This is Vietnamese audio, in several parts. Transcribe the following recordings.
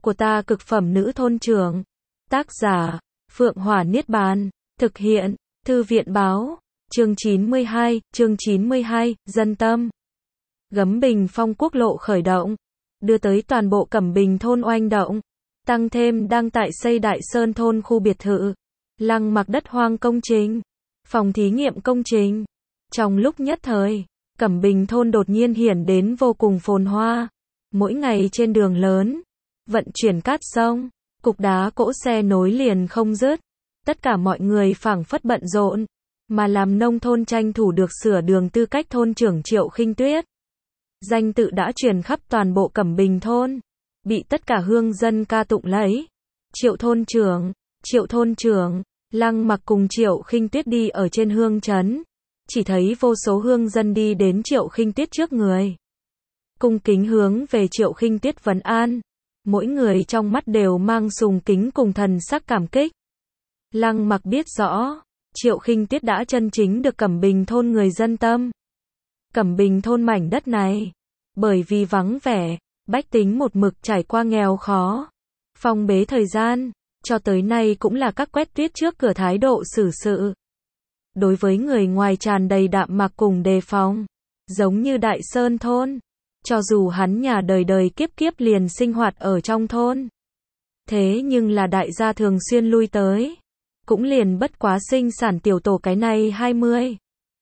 của ta cực phẩm nữ thôn trưởng. Tác giả, Phượng Hỏa Niết Bàn. Thực hiện, Thư viện Báo. Chương 92, Dân Tâm. Gấm Bình Phong quốc lộ khởi động, đưa tới toàn bộ Cẩm Bình thôn oanh động. Tăng thêm đang tại xây Đại Sơn thôn khu biệt thự, lăng mặc đất hoang công trình, phòng thí nghiệm công trình. Trong lúc nhất thời, Cẩm Bình thôn đột nhiên hiển đến vô cùng phồn hoa. Mỗi ngày trên đường lớn, vận chuyển cát sông, cục đá cỗ xe nối liền không dứt. Tất cả mọi người phảng phất bận rộn, mà làm nông thôn tranh thủ được sửa đường tư cách thôn trưởng Triệu Khinh Tuyết. Danh tự đã truyền khắp toàn bộ Cẩm Bình thôn, bị tất cả hương dân ca tụng lấy. Triệu thôn trưởng, Lăng Mặc cùng Triệu Khinh Tuyết đi ở trên hương trấn. Chỉ thấy vô số hương dân đi đến Triệu Khinh Tuyết trước người, cung kính hướng về Triệu Khinh Tuyết vấn an. Mỗi người trong mắt đều mang sùng kính cùng thần sắc cảm kích. Lăng Mặc biết rõ, Triệu Khinh Tuyết đã chân chính được Cẩm Bình thôn người dân tâm. Cẩm Bình thôn mảnh đất này, bởi vì vắng vẻ, bách tính một mực trải qua nghèo khó, phong bế thời gian, cho tới nay cũng là các quét tuyết trước cửa thái độ xử sự. Đối với người ngoài tràn đầy đạm mạc cùng đề phòng, giống như Đại Sơn thôn, cho dù hắn nhà đời đời kiếp kiếp liền sinh hoạt ở trong thôn. Thế nhưng là đại gia thường xuyên lui tới, cũng liền bất quá sinh sản tiểu tổ cái này 20,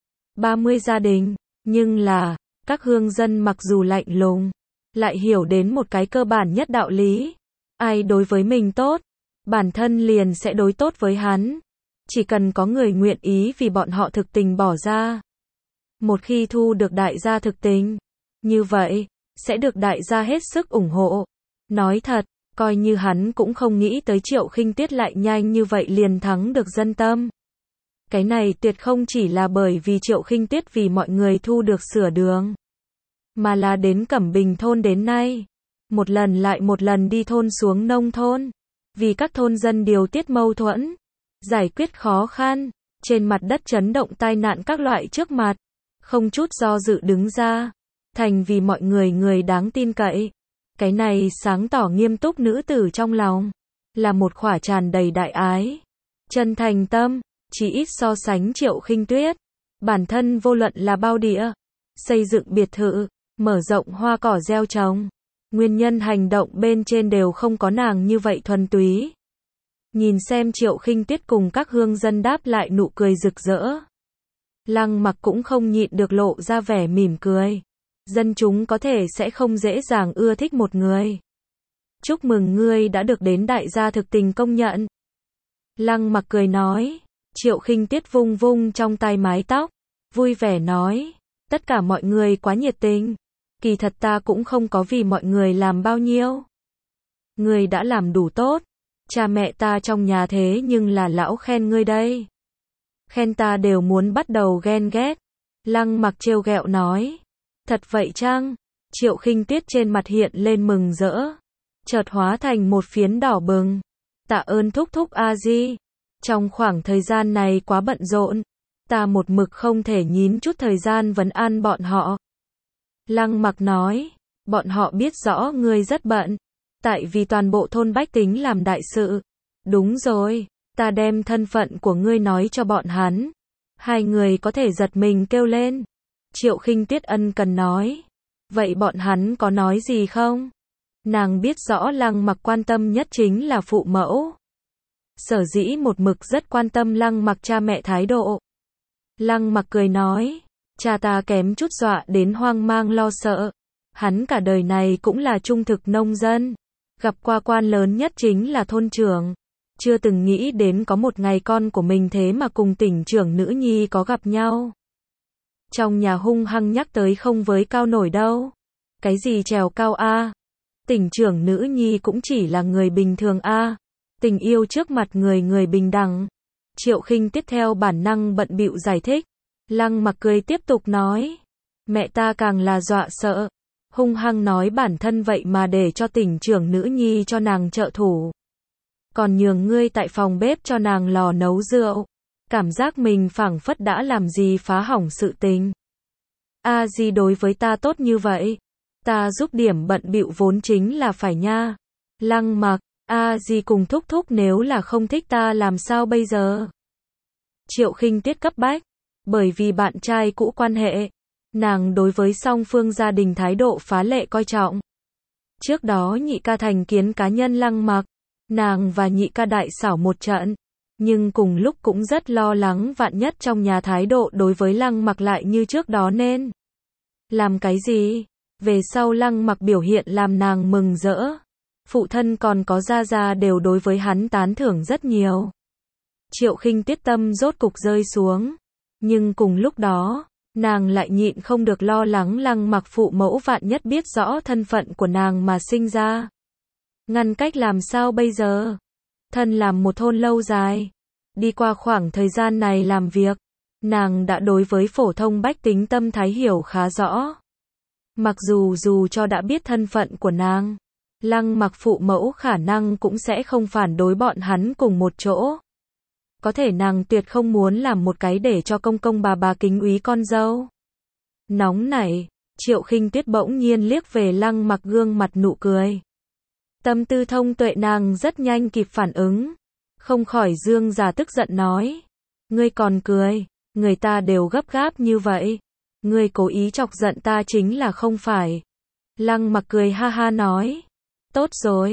30 gia đình, nhưng là, các hương dân mặc dù lạnh lùng, lại hiểu đến một cái cơ bản nhất đạo lý. Ai đối với mình tốt, bản thân liền sẽ đối tốt với hắn. Chỉ cần có người nguyện ý vì bọn họ thực tình bỏ ra. Một khi thu được đại gia thực tình, như vậy, sẽ được đại gia hết sức ủng hộ. Nói thật, coi như hắn cũng không nghĩ tới Triệu Khinh Tuyết lại nhanh như vậy liền thắng được dân tâm. Cái này tuyệt không chỉ là bởi vì Triệu Khinh Tuyết vì mọi người thu được sửa đường, mà là đến Cẩm Bình thôn đến nay, một lần lại một lần đi thôn xuống nông thôn, vì các thôn dân điều tiết mâu thuẫn, giải quyết khó khăn, trên mặt đất chấn động tai nạn các loại trước mặt, không chút do dự đứng ra, thành vì mọi người đáng tin cậy. Cái này sáng tỏ nghiêm túc nữ tử trong lòng, là một khỏa tràn đầy đại ái, chân thành tâm, chỉ ít so sánh Triệu Khinh Tuyết. Bản thân vô luận là bao địa, xây dựng biệt thự, mở rộng hoa cỏ gieo trồng, nguyên nhân hành động bên trên đều không có nàng như vậy thuần túy. Nhìn xem Triệu Khinh Tuyết cùng các hương dân đáp lại nụ cười rực rỡ, Lăng Mặc cũng không nhịn được lộ ra vẻ mỉm cười. Dân chúng có thể sẽ không dễ dàng ưa thích một người. Chúc mừng ngươi đã được đến đại gia thực tình công nhận. Lăng Mặc cười nói. Triệu Khinh Tuyết vung vung trong tay mái tóc, vui vẻ nói, tất cả mọi người quá nhiệt tình, kỳ thật ta cũng không có vì mọi người làm bao nhiêu. Ngươi đã làm đủ tốt, cha mẹ ta trong nhà thế nhưng là lão khen ngươi đây. Khen ta đều muốn bắt đầu ghen ghét. Lăng Mặc trêu ghẹo nói, thật vậy chăng? Triệu Khinh Tuyết trên mặt hiện lên mừng rỡ, chợt hóa thành một phiến đỏ bừng. Tạ ơn thúc thúc A Di. Trong khoảng thời gian này quá bận rộn, ta một mực không thể nhín chút thời gian vấn an bọn họ. Lăng Mặc nói, bọn họ biết rõ ngươi rất bận, tại vì toàn bộ thôn bách tính làm đại sự. Đúng rồi, ta đem thân phận của ngươi nói cho bọn hắn. Hai người có thể giật mình kêu lên. Triệu Khinh Tuyết ân cần nói, vậy bọn hắn có nói gì không? Nàng biết rõ Lăng Mặc quan tâm nhất chính là phụ mẫu. Sở dĩ một mực rất quan tâm Lăng Mặc cha mẹ thái độ. Lăng Mặc cười nói, cha ta kém chút dọa đến hoang mang lo sợ. Hắn cả đời này cũng là trung thực nông dân, gặp qua quan lớn nhất chính là thôn trưởng. Chưa từng nghĩ đến có một ngày con của mình thế mà cùng tỉnh trưởng nữ nhi có gặp nhau. Trong nhà hung hăng nhắc tới không với cao nổi đâu. Cái gì trèo cao a? Tỉnh trưởng nữ nhi cũng chỉ là người bình thường a. Tình yêu trước mặt người bình đẳng. Triệu Khinh tiếp theo bản năng bận bịu giải thích. Lăng Mặc cười tiếp tục nói, mẹ ta càng là dọa sợ, hung hăng nói bản thân vậy mà để cho tỉnh trưởng nữ nhi cho nàng trợ thủ, còn nhường ngươi tại phòng bếp cho nàng lò nấu rượu. Cảm giác mình phảng phất đã làm gì phá hỏng sự tình. A Di đối với ta tốt như vậy, ta giúp điểm bận bịu vốn chính là phải nha. Lăng Mặc, gì cùng thúc thúc nếu là không thích ta làm sao bây giờ? Triệu Khinh Tuyết cấp bách, bởi vì bạn trai cũ quan hệ, nàng đối với song phương gia đình thái độ phá lệ coi trọng. Trước đó nhị ca thành kiến cá nhân Lăng Mặc, nàng và nhị ca đại xảo một trận, nhưng cùng lúc cũng rất lo lắng vạn nhất trong nhà thái độ đối với Lăng Mặc lại như trước đó nên làm cái gì? Về sau Lăng Mặc biểu hiện làm nàng mừng rỡ. Phụ thân còn có gia gia đều đối với hắn tán thưởng rất nhiều. Triệu Khinh Tuyết tâm rốt cục rơi xuống. Nhưng cùng lúc đó, nàng lại nhịn không được lo lắng Lăng Mặc phụ mẫu vạn nhất biết rõ thân phận của nàng mà sinh ra. Ngăn cách làm sao bây giờ? Thân làm một thôn lâu dài. Đi qua khoảng thời gian này làm việc, nàng đã đối với phổ thông bách tính tâm thái hiểu khá rõ. Mặc dù cho đã biết thân phận của nàng, Lăng Mặc phụ mẫu khả năng cũng sẽ không phản đối bọn hắn cùng một chỗ. Có thể nàng tuyệt không muốn làm một cái để cho công công bà kính úy con dâu. Nóng nảy, Triệu Khinh Tuyết bỗng nhiên liếc về Lăng Mặc gương mặt nụ cười. Tâm tư thông tuệ nàng rất nhanh kịp phản ứng. Không khỏi dương già tức giận nói. Ngươi còn cười, người ta đều gấp gáp như vậy. Ngươi cố ý chọc giận ta chính là không phải. Lăng Mặc cười ha ha nói. Tốt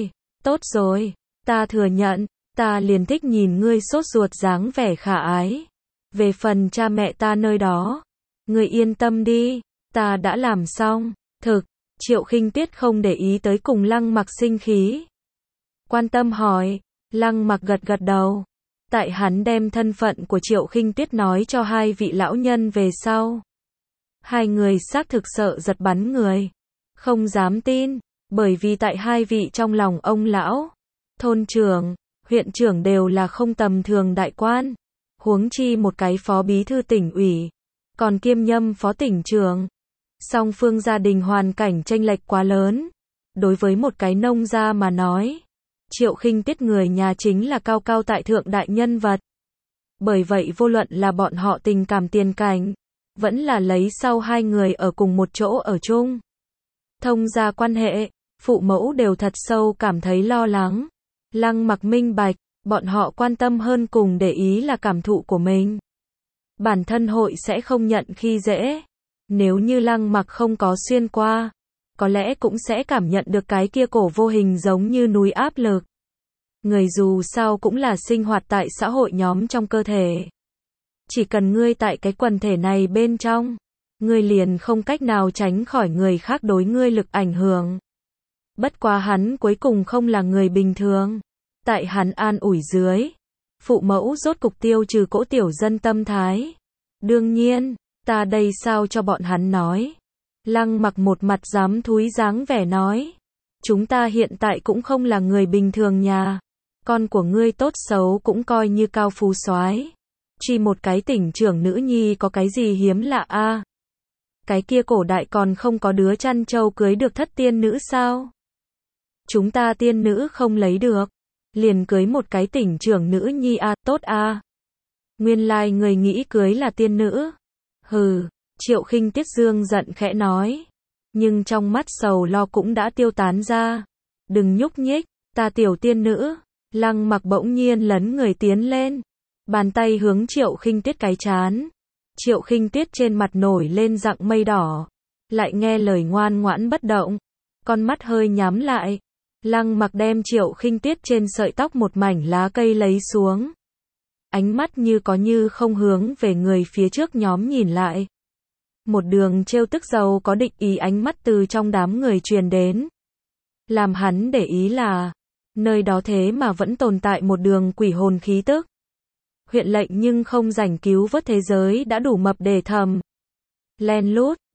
rồi, ta thừa nhận, ta liền thích nhìn ngươi sốt ruột dáng vẻ khả ái. Về phần cha mẹ ta nơi đó, ngươi yên tâm đi, ta đã làm xong. Thực, Triệu Khinh Tuyết không để ý tới cùng Lăng Mặc sinh khí. Quan tâm hỏi, Lăng Mặc gật gật đầu. Tại hắn đem thân phận của Triệu Khinh Tuyết nói cho hai vị lão nhân về sau. Hai người xác thực sợ giật bắn người. Không dám tin, bởi vì tại hai vị trong lòng ông lão, thôn trưởng, huyện trưởng đều là không tầm thường đại quan. Huống chi một cái phó bí thư tỉnh ủy, còn kiêm nhâm phó tỉnh trưởng. Song phương gia đình hoàn cảnh chênh lệch quá lớn. Đối với một cái nông gia mà nói, Triệu Khinh Tuyết người nhà chính là cao cao tại thượng đại nhân vật. Bởi vậy vô luận là bọn họ tình cảm tiền cảnh, vẫn là lấy sau hai người ở cùng một chỗ ở chung. Thông gia quan hệ, phụ mẫu đều thật sâu cảm thấy lo lắng. Lăng Mặc minh bạch, bọn họ quan tâm hơn cùng để ý là cảm thụ của mình. Bản thân hội sẽ không nhận khi dễ. Nếu như Lăng Mặc không có xuyên qua, có lẽ cũng sẽ cảm nhận được cái kia cổ vô hình giống như núi áp lực. Người dù sao cũng là sinh hoạt tại xã hội nhóm trong cơ thể. Chỉ cần ngươi tại cái quần thể này bên trong, ngươi liền không cách nào tránh khỏi người khác đối ngươi lực ảnh hưởng. Bất quá hắn cuối cùng không là người bình thường. Tại hắn an ủi dưới, phụ mẫu rốt cục tiêu trừ cỗ tiểu dân tâm thái. Đương nhiên, ta đây sao cho bọn hắn nói. Lăng Mặc một mặt dám thúi dáng vẻ nói. Chúng ta hiện tại cũng không là người bình thường nhà. Con của ngươi tốt xấu cũng coi như cao phú soái. Chỉ một cái tỉnh trưởng nữ nhi có cái gì hiếm lạ a? Cái kia cổ đại còn không có đứa chăn trâu cưới được thất tiên nữ sao? Chúng ta tiên nữ không lấy được, liền cưới một cái tỉnh trưởng nữ nhi tốt Nguyên lai người nghĩ cưới là tiên nữ. Hừ, Triệu Khinh Tuyết dương giận khẽ nói. Nhưng trong mắt sầu lo cũng đã tiêu tán ra. Đừng nhúc nhích, ta tiểu tiên nữ. Lăng Mặc bỗng nhiên lấn người tiến lên. Bàn tay hướng Triệu Khinh Tuyết cái trán. Triệu Khinh Tuyết trên mặt nổi lên dạng mây đỏ. Lại nghe lời ngoan ngoãn bất động. Con mắt hơi nhắm lại. Lăng Mặc đem Triệu Khinh Tuyết trên sợi tóc một mảnh lá cây lấy xuống. Ánh mắt như có như không hướng về người phía trước nhóm nhìn lại. Một đường trêu tức giàu có định ý ánh mắt từ trong đám người truyền đến. Làm hắn để ý là, nơi đó thế mà vẫn tồn tại một đường quỷ hồn khí tức. Huyện lệnh nhưng không rảnh cứu vớt thế giới đã đủ mập để thầm. Len lút,